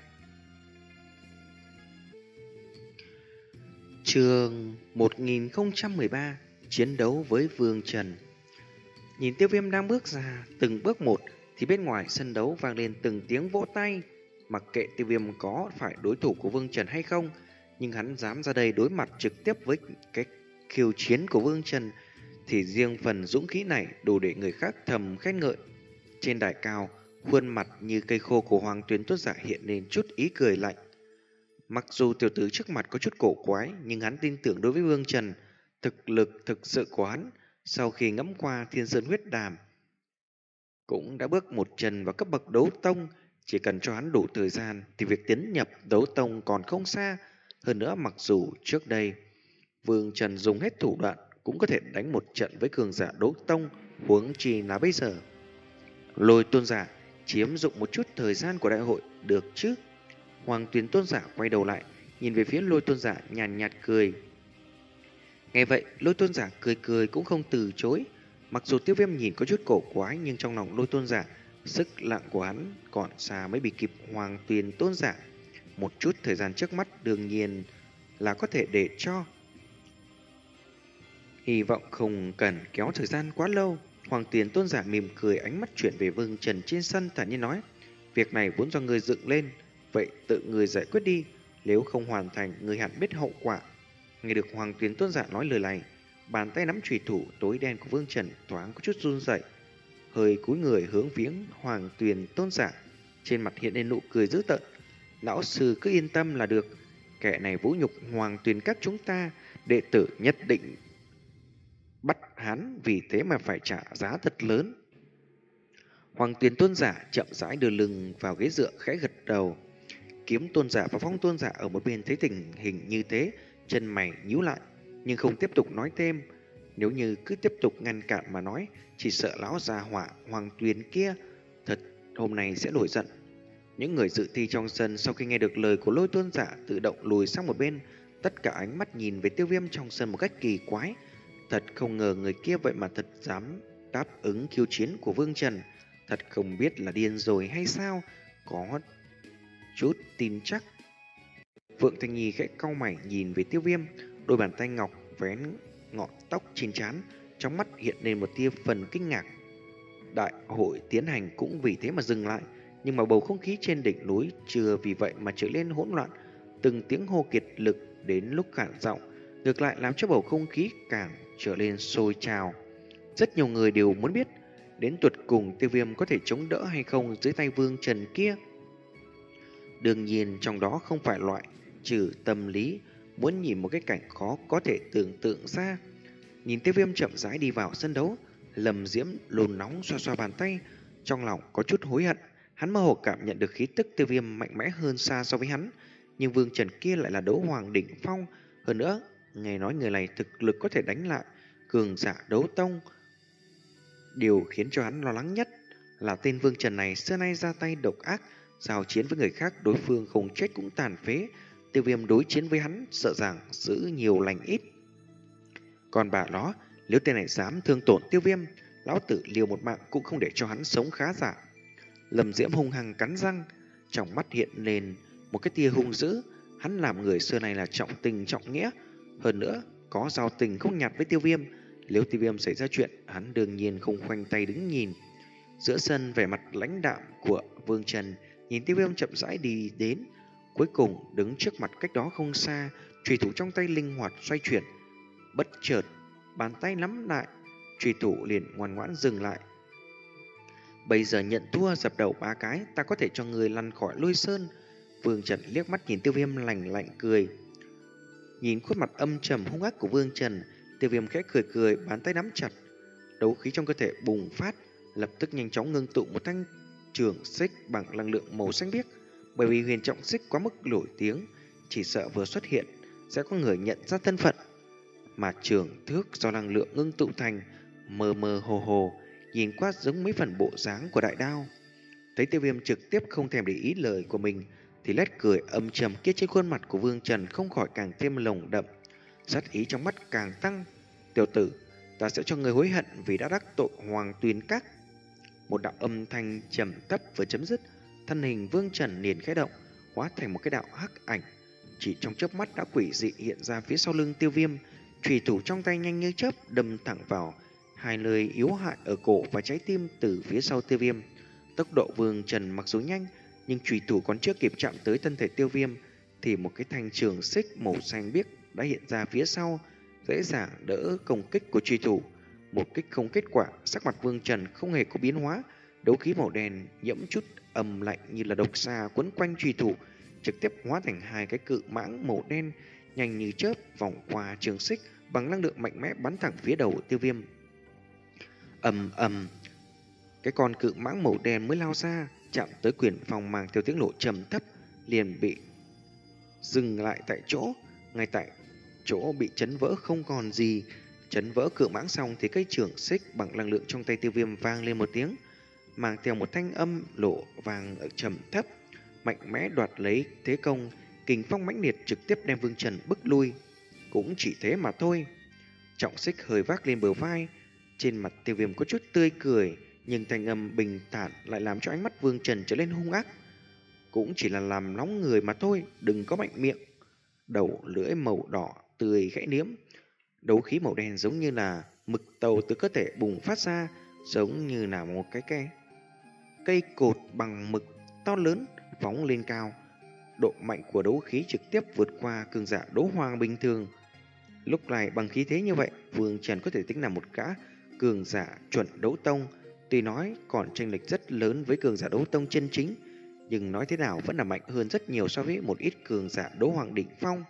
Chương một nghìn không trăm mười ba, chiến đấu với Vương Trần. Nhìn Tiêu Viêm đang bước ra từng bước một thì bên ngoài sân đấu vang lên từng tiếng vỗ tay. Mặc kệ Tiêu Viêm có phải đối thủ của Vương Trần hay không, nhưng hắn dám ra đây đối mặt trực tiếp với cái khiêu chiến của Vương Trần thì riêng phần dũng khí này đủ để người khác thầm khen ngợi. Trên đài cao, khuôn mặt như cây khô của Hoàng Tuyền Tốt Giả hiện lên chút ý cười lạnh. Mặc dù tiểu tử trước mặt có chút cổ quái, nhưng hắn tin tưởng đối với Vương Trần, thực lực thực sự của hắn sau khi ngẫm qua Thiên Sơn huyết đàm cũng đã bước một chân vào cấp bậc đấu tông. Chỉ cần cho hắn đủ thời gian thì việc tiến nhập đấu tông còn không xa. Hơn nữa, mặc dù trước đây Vương Trần dùng hết thủ đoạn cũng có thể đánh một trận với cường giả đấu tông, huống chi là bây giờ. Lôi tôn giả chiếm dụng một chút thời gian của đại hội được chứ? Hoàng Tuyền tôn giả quay đầu lại, nhìn về phía Lôi tôn giả nhàn nhạt cười. Nghe vậy, Lôi tôn giả cười cười cũng không từ chối. Mặc dù Tiêu Viêm nhìn có chút cổ quái, nhưng trong lòng Lôi tôn giả, sức lặng của hắn còn xa mới bị kịp Hoàng Tuyền tôn giả. Một chút thời gian trước mắt đương nhiên là có thể để cho. Hy vọng không cần kéo thời gian quá lâu. Hoàng Tuyền tôn giả mỉm cười, ánh mắt chuyển về Vương Trần trên sân, thản nhiên nói: Việc này vốn do người dựng lên, vậy tự người giải quyết đi. Nếu không hoàn thành, người hẳn biết hậu quả. Nghe được Hoàng Tuyền tôn giả nói lời này, bàn tay nắm chùy thủ tối đen của Vương Trần thoáng có chút run rẩy, hơi cúi người hướng viếng Hoàng Tuyền tôn giả, trên mặt hiện lên nụ cười dữ tợn. Lão sư cứ yên tâm là được, kẻ này vũ nhục Hoàng Tuyền các chúng ta, đệ tử nhất định bắt hắn vì thế mà phải trả giá thật lớn. Hoàng Tuyền tôn giả chậm rãi đưa lưng vào ghế dựa, khẽ gật đầu. Kiếm tôn giả và Phong tôn giả ở một bên thấy tình hình như thế, chân mày nhíu lại nhưng không tiếp tục nói thêm. Nếu như cứ tiếp tục ngăn cản mà nói, chỉ sợ lão già hỏa Hoàng Tuyền kia thật hôm nay sẽ nổi giận. Những người dự thi trong sân sau khi nghe được lời của Lôi Tôn giả tự động lùi sang một bên, tất cả ánh mắt nhìn về Tiêu Viêm trong sân một cách kỳ quái. Thật không ngờ người kia vậy mà thật dám đáp ứng khiêu chiến của Vương Trần. Thật không biết là điên rồi hay sao, có chút tin chắc. Vượng Thanh Nhi khẽ cau mày nhìn về Tiêu Viêm, đôi bàn tay ngọc vén ngọn tóc trên trán, trong mắt hiện lên một tia phần kinh ngạc. Đại hội tiến hành cũng vì thế mà dừng lại, nhưng mà bầu không khí trên đỉnh núi chưa vì vậy mà trở nên hỗn loạn, từng tiếng hô kiệt lực đến lúc cạn giọng, ngược lại làm cho bầu không khí càng trở nên sôi trào. Rất nhiều người đều muốn biết đến tuột cùng Tiêu Viêm có thể chống đỡ hay không dưới tay Vương Trần kia. Đương nhiên trong đó không phải loại trừ tâm lý muốn nhìn một cái cảnh khó có thể tưởng tượng ra. Nhìn Tiêu Viêm chậm rãi đi vào sân đấu, Lâm Diễm lùn nóng xoa xoa bàn tay, trong lòng có chút hối hận. Hắn mơ hồ cảm nhận được khí tức Tiêu Viêm mạnh mẽ hơn xa so với hắn, nhưng Vương Trần kia lại là đấu hoàng đỉnh phong, hơn nữa nghe nói người này thực lực có thể đánh lại cường giả đấu tông. Điều khiến cho hắn lo lắng nhất là tên Vương Trần này xưa nay ra tay độc ác, giao chiến với người khác đối phương không chết cũng tàn phế. Tiêu Viêm đối chiến với hắn sợ rằng giữ nhiều lành ít. Còn bà nó, nếu tên này dám thương tổn Tiêu Viêm, lão tử liều một mạng cũng không để cho hắn sống khá giả. Lâm Diễm hung hăng cắn răng, trong mắt hiện lên một cái tia hung dữ. Hắn làm người xưa này là trọng tình trọng nghĩa, hơn nữa có giao tình không nhạt với Tiêu Viêm. Nếu Tiêu Viêm xảy ra chuyện, hắn đương nhiên không khoanh tay đứng nhìn. Giữa sân vẻ mặt lãnh đạm của Vương Trần nhìn Tiêu Viêm chậm rãi đi đến, cuối cùng đứng trước mặt cách đó không xa, chùy thủ trong tay linh hoạt xoay chuyển. Bất chợt bàn tay nắm lại, chùy thủ liền ngoan ngoãn dừng lại. Bây giờ nhận thua, dập đầu ba cái, ta có thể cho người lăn khỏi Lôi Sơn. Vương Trần liếc mắt nhìn Tiêu Viêm lạnh lạnh cười. Nhìn khuôn mặt âm trầm hung ác của Vương Trần, Tiêu Viêm khẽ cười cười, bàn tay nắm chặt, đấu khí trong cơ thể bùng phát, lập tức nhanh chóng ngưng tụ một thanh trường xích bằng năng lượng màu xanh biếc. Bởi vì huyền trọng xích quá mức nổi tiếng, chỉ sợ vừa xuất hiện sẽ có người nhận ra thân phận. Mà trường thước do năng lượng ngưng tụ thành mờ mờ hồ hồ, nhìn qua giống mấy phần bộ dáng của đại đao. Thấy Tiêu Viêm trực tiếp không thèm để ý lời của mình, thì nét cười âm trầm kia trên khuôn mặt của Vương Trần không khỏi càng thêm lồng đậm, sát ý trong mắt càng tăng. Tiểu tử, ta sẽ cho người hối hận vì đã đắc tội Hoàng Tuyền Các. Một đạo âm thanh trầm thấp vừa chấm dứt, thân hình Vương Trần liền khẽ động, hóa thành một cái đạo hắc ảnh, chỉ trong chớp mắt đã quỷ dị hiện ra phía sau lưng Tiêu Viêm, chùy thủ trong tay nhanh như chớp đâm thẳng vào hai nơi yếu hại ở cổ và trái tim từ phía sau Tiêu Viêm. Tốc độ Vương Trần mặc dù nhanh, nhưng chùy thủ còn chưa kịp chạm tới thân thể Tiêu Viêm thì một cái thanh trường xích màu xanh biếc đã hiện ra phía sau, dễ dàng đỡ công kích của chùy thủ. Một kích không kết quả, sắc mặt Vương Trần không hề có biến hóa, đấu khí màu đen nhiễm chút âm lạnh như là độc xà quấn quanh chùy thủ, trực tiếp hóa thành hai cái cự mãng màu đen nhanh như chớp vòng qua trường xích, bằng năng lượng mạnh mẽ bắn thẳng phía đầu Tiêu Viêm. Ầm ầm, cái con cự mãng màu đen mới lao ra, chạm tới quyền phòng mang theo tiếng nổ trầm thấp, liền bị dừng lại tại chỗ, ngay tại chỗ bị chấn vỡ không còn gì. Chấn vỡ cự mãng xong thì cây trường xích bằng năng lượng trong tay Tiêu Viêm vang lên một tiếng, mang theo một thanh âm lộ vàng ở trầm thấp, mạnh mẽ đoạt lấy thế công, kình phong mãnh liệt trực tiếp đem Vương Trần bức lui. Cũng chỉ thế mà thôi. Trọng xích hơi vác lên bờ vai, trên mặt Tiêu Viêm có chút tươi cười, nhưng thanh âm bình thản lại làm cho ánh mắt Vương Trần trở nên hung ác. Cũng chỉ là làm nóng người mà thôi, đừng có mạnh miệng. Đầu lưỡi màu đỏ tươi khẽ liếm, đấu khí màu đen giống như là mực tàu từ cơ thể bùng phát ra, giống như là một cái cây cây cột bằng mực to lớn phóng lên cao. Độ mạnh của đấu khí trực tiếp vượt qua cường giả đấu hoàng bình thường. Lúc này bằng khí thế như vậy, Vương Trần có thể tính là một gã cường giả chuẩn đấu tông. Tuy nói còn chênh lệch rất lớn với cường giả đấu tông chân chính, nhưng nói thế nào vẫn là mạnh hơn rất nhiều so với một ít cường giả đấu hoàng đỉnh phong.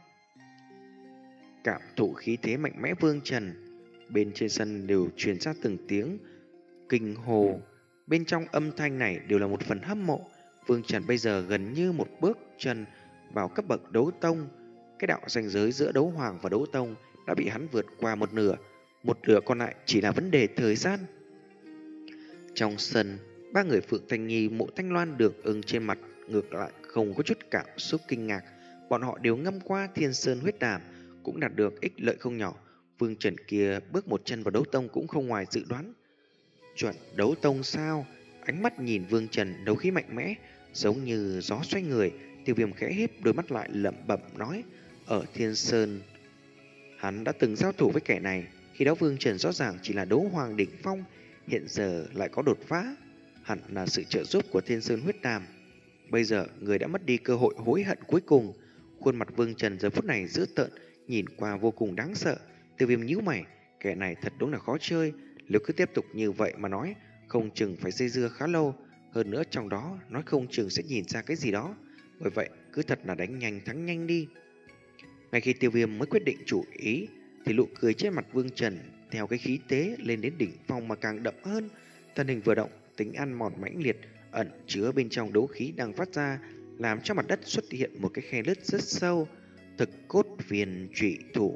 Cảm thụ khí thế mạnh mẽ Vương Trần, bên trên sân đều truyền ra từng tiếng kinh hồ. Bên trong âm thanh này đều là một phần hâm mộ. Vương Trần bây giờ gần như một bước chân vào cấp bậc đấu tông. Cái đạo ranh giới giữa đấu hoàng và đấu tông đã bị hắn vượt qua một nửa. một nửa còn lại chỉ là vấn đề thời gian. Trong sân, ba người Phượng Thanh Nhi, Mộ Thanh Loan, Đường Ưng trên mặt ngược lại không có chút cảm xúc kinh ngạc. Bọn họ đều ngâm qua Thiên Sơn huyết đàm, cũng đạt được ích lợi không nhỏ. Vương Trần kia bước một chân vào đấu tông cũng không ngoài dự đoán. Chuẩn đấu tông sao? Ánh mắt nhìn Vương Trần đấu khí mạnh mẽ, giống như gió xoay người. Tiêu Viêm khẽ híp đôi mắt lại lẩm bẩm nói, ở Thiên Sơn hắn đã từng giao thủ với kẻ này. Khi đó Vương Trần rõ ràng chỉ là đấu hoàng đỉnh phong, hiện giờ lại có đột phá, hẳn là sự trợ giúp của Thiên Sơn huyết đàm. Bây giờ người đã mất đi cơ hội hối hận cuối cùng. Khuôn mặt Vương Trần giờ phút này dữ tợn, nhìn qua vô cùng đáng sợ. Tiêu Viêm nhíu mày, kẻ này thật đúng là khó chơi. Nếu cứ tiếp tục như vậy mà nói, không chừng phải dây dưa khá lâu. Hơn nữa trong đó nói không chừng sẽ nhìn ra cái gì đó. Bởi vậy cứ thật là đánh nhanh thắng nhanh đi. Ngay khi Tiêu Viêm mới quyết định chủ ý, thì nụ cười trên mặt Vương Trần theo cái khí tế lên đến đỉnh phong mà càng đậm hơn. Thân hình vừa động, tính ăn mòn mãnh liệt ẩn chứa bên trong đấu khí đang phát ra, làm cho mặt đất xuất hiện một cái khe nứt rất sâu. Thực cốt viên trụy thủ.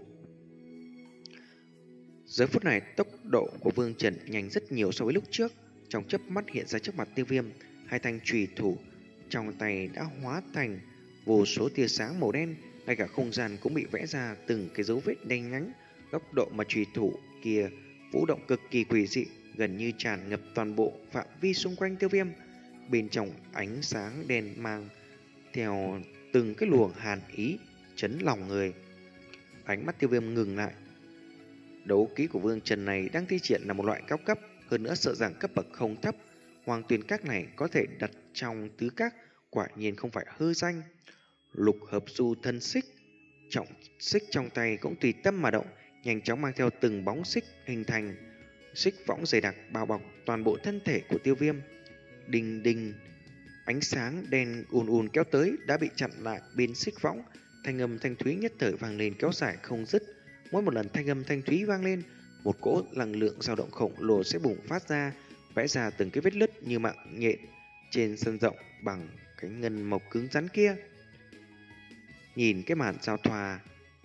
Giờ phút này tốc độ của Vương Trần nhanh rất nhiều so với lúc trước. Trong chớp mắt hiện ra trước mặt Tiêu Viêm, hai thanh trùy thủ trong tay đã hóa thành vô số tia sáng màu đen, ngay cả không gian cũng bị vẽ ra từng cái dấu vết đen nhánh. Góc độ mà trùy thủ kia vũ động cực kỳ quỷ dị, gần như tràn ngập toàn bộ phạm vi xung quanh Tiêu Viêm. Bên trong ánh sáng đen mang theo từng cái luồng hàn ý chấn lòng người. Ánh mắt Tiêu Viêm ngừng lại. Đấu kỹ của Vương Trần này đang thi triển là một loại cao cấp, hơn nữa sợ rằng cấp bậc không thấp. Hoàng Tuyền Các này có thể đặt trong tứ các, quả nhiên không phải hư danh. Lục hợp du thân xích, trọng xích trong tay cũng tùy tâm mà động, nhanh chóng mang theo từng bóng xích hình thành xích võng dày đặc bao bọc toàn bộ thân thể của Tiêu Viêm. Đinh đinh, ánh sáng đen ùn ùn kéo tới đã bị chặn lại bên xích võng. Thanh âm thanh thúy nhất thời vang lên kéo dài không dứt. Mỗi một lần thanh âm thanh thúy vang lên, một cỗ năng lượng dao động khổng lồ sẽ bùng phát ra, vẽ ra từng cái vết nứt như mạng nhện trên sân rộng bằng cái ngân mộc cứng rắn kia. Nhìn cái màn giao thoa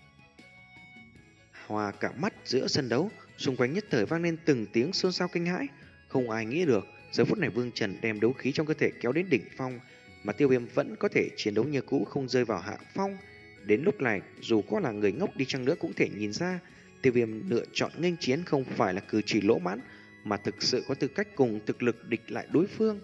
hòa cả mắt giữa sân đấu, xung quanh nhất thời vang lên từng tiếng xôn xao kinh hãi. Không ai nghĩ được giờ phút này Vương Trần đem đấu khí trong cơ thể kéo đến đỉnh phong, mà Tiêu Viêm vẫn có thể chiến đấu như cũ, không rơi vào hạ phong. Đến lúc này, dù có là người ngốc đi chăng nữa cũng thể nhìn ra, Tiêu Viêm lựa chọn nghênh chiến không phải là cử chỉ lỗ mãn, mà thực sự có tư cách cùng thực lực địch lại đối phương.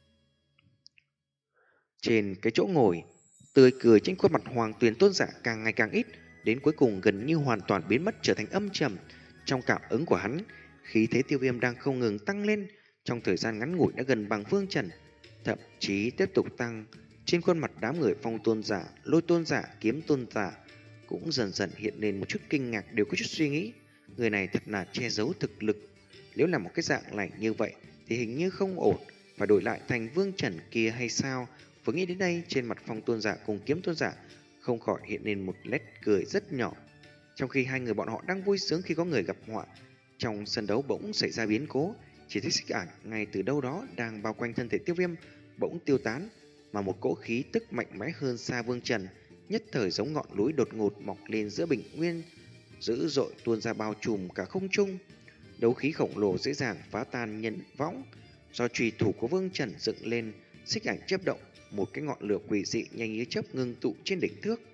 Trên cái chỗ ngồi, tươi cười trên khuôn mặt Hoàng Tuyền Tôn giả càng ngày càng ít, đến cuối cùng gần như hoàn toàn biến mất, trở thành âm trầm. Trong cảm ứng của hắn, khí thế Tiêu Viêm đang không ngừng tăng lên, trong thời gian ngắn ngủi đã gần bằng Vương Trần, thậm chí tiếp tục tăng. Trên khuôn mặt đám người Phong Tôn giả, Lôi Tôn giả, Kiếm Tôn giả cũng dần dần hiện lên một chút kinh ngạc, đều có chút suy nghĩ. Người này thật là che giấu thực lực. Nếu là một cái dạng lành như vậy thì hình như không ổn, phải đổi lại thành Vương Trần kia hay sao? Vừa nghĩ đến đây, trên mặt Phong Tôn giả cùng Kiếm Tôn giả không khỏi hiện lên một nét cười rất nhỏ. Trong khi hai người bọn họ đang vui sướng khi có người gặp họa, trong sân đấu bỗng xảy ra biến cố. Chỉ thấy xích ảnh ngay từ đâu đó đang bao quanh thân thể Tiêu Viêm bỗng tiêu tán, mà một cỗ khí tức mạnh mẽ hơn xa Vương Trần, nhất thời giống ngọn núi đột ngột mọc lên giữa bình nguyên, dữ dội tuôn ra bao trùm cả không trung. Đấu khí khổng lồ dễ dàng phá tan nhân võng do chùy thủ của Vương Trần dựng lên. Xích ảnh chớp động, một cái ngọn lửa quỷ dị nhanh như chớp ngưng tụ trên đỉnh thước.